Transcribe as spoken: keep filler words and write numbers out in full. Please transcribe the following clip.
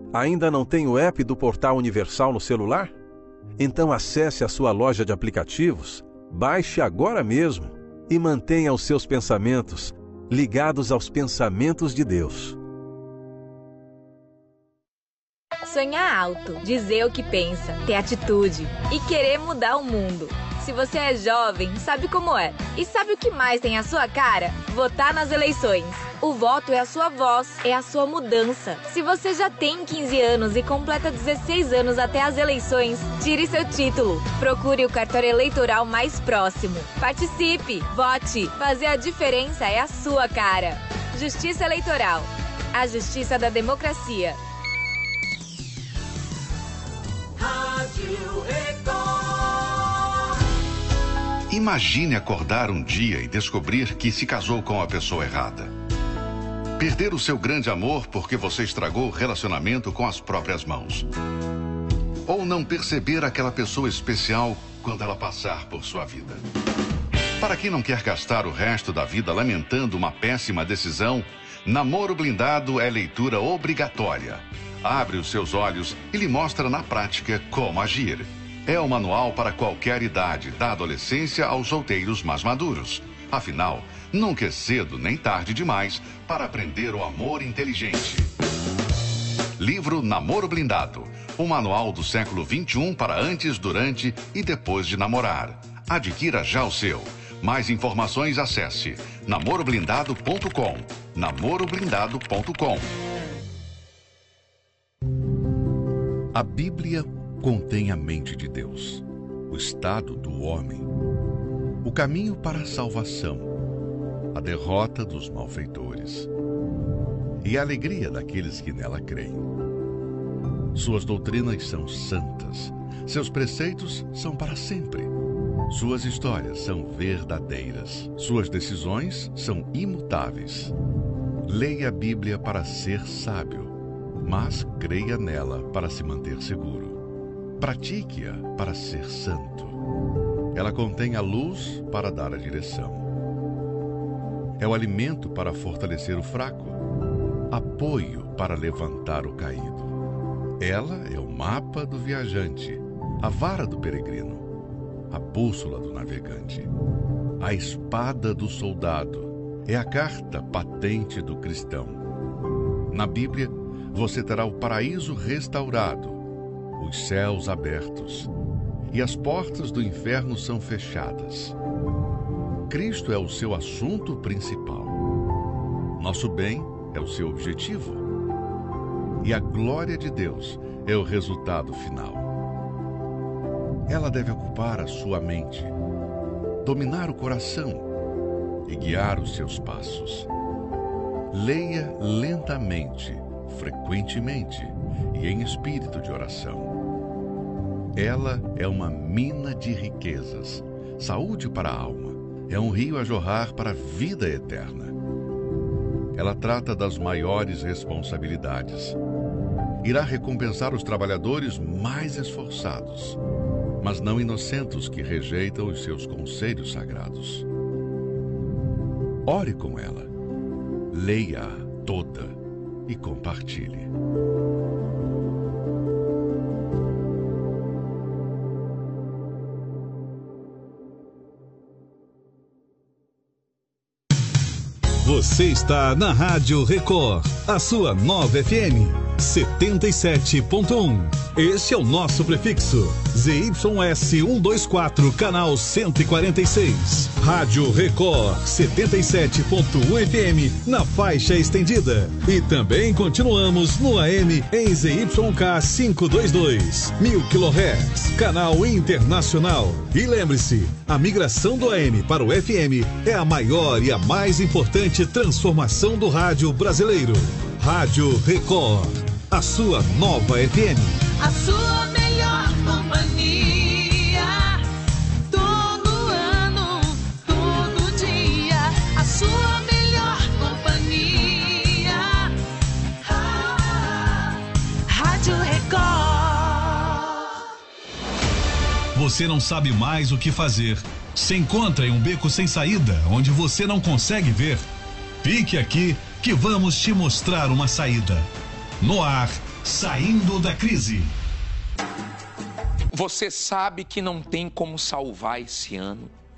Ainda não tem o app do Portal Universal no celular? Então acesse a sua loja de aplicativos, baixe agora mesmo e mantenha os seus pensamentos ligados aos pensamentos de Deus. Sonhar alto, dizer o que pensa, ter atitude e querer mudar o mundo. Se você é jovem, sabe como é. E sabe o que mais tem a sua cara? Votar nas eleições. O voto é a sua voz, é a sua mudança. Se você já tem quinze anos e completa dezesseis anos até as eleições, tire seu título. Procure o cartório eleitoral mais próximo. Participe, vote. Fazer a diferença é a sua cara. Justiça Eleitoral. A justiça da democracia. Rádio Record. Imagine acordar um dia e descobrir que se casou com a pessoa errada. Perder o seu grande amor porque você estragou o relacionamento com as próprias mãos. Ou não perceber aquela pessoa especial quando ela passar por sua vida. Para quem não quer gastar o resto da vida lamentando uma péssima decisão, Namoro Blindado é leitura obrigatória. Abre os seus olhos e lhe mostra na prática como agir. É o manual para qualquer idade, da adolescência aos solteiros mais maduros. Afinal, nunca é cedo nem tarde demais para aprender o amor inteligente. Livro Namoro Blindado. Um manual do século vinte e um para antes, durante e depois de namorar. Adquira já o seu. Mais informações acesse namoro blindado ponto com. namoro blindado ponto com. A Bíblia contém a mente de Deus, o estado do homem, o caminho para a salvação, a derrota dos malfeitores e a alegria daqueles que nela creem. Suas doutrinas são santas, seus preceitos são para sempre, suas histórias são verdadeiras, suas decisões são imutáveis. Leia a Bíblia para ser sábio, mas creia nela para se manter seguro. Pratique-a para ser santo. Ela contém a luz para dar a direção. É o alimento para fortalecer o fraco, apoio para levantar o caído. Ela é o mapa do viajante, a vara do peregrino, a bússola do navegante. A espada do soldado é a carta patente do cristão. Na Bíblia, você terá o paraíso restaurado, os céus abertos, e as portas do inferno são fechadas. Cristo é o seu assunto principal. Nosso bem é o seu objetivo. E a glória de Deus é o resultado final. Ela deve ocupar a sua mente, dominar o coração e guiar os seus passos. Leia lentamente, frequentemente e em espírito de oração. Ela é uma mina de riquezas, saúde para a alma, é um rio a jorrar para a vida eterna. Ela trata das maiores responsabilidades. Irá recompensar os trabalhadores mais esforçados, mas não inocentos que rejeitam os seus conselhos sagrados. Ore com ela, leia-a toda e compartilhe. Você está na Rádio Record, a sua nova F M, setenta e sete ponto um. Este é o nosso prefixo, Z Y S cento e vinte e quatro, canal cento e quarenta e seis. Rádio Record, setenta e sete ponto um F M, na faixa estendida. E também continuamos no A M em Z Y K quinhentos e vinte e dois, mil quilohertz, canal internacional. E lembre-se, a migração do A M para o F M é a maior e a mais importante transformação do rádio brasileiro. Rádio Record, a sua nova F M. A sua melhor companhia, todo ano, todo dia. A sua melhor companhia, ah, Rádio Record. Você não sabe mais o que fazer? Se encontra em um beco sem saída, onde você não consegue ver? Fique aqui que vamos te mostrar uma saída. No ar, Saindo da crise. Você sabe que não tem como salvar esse ano.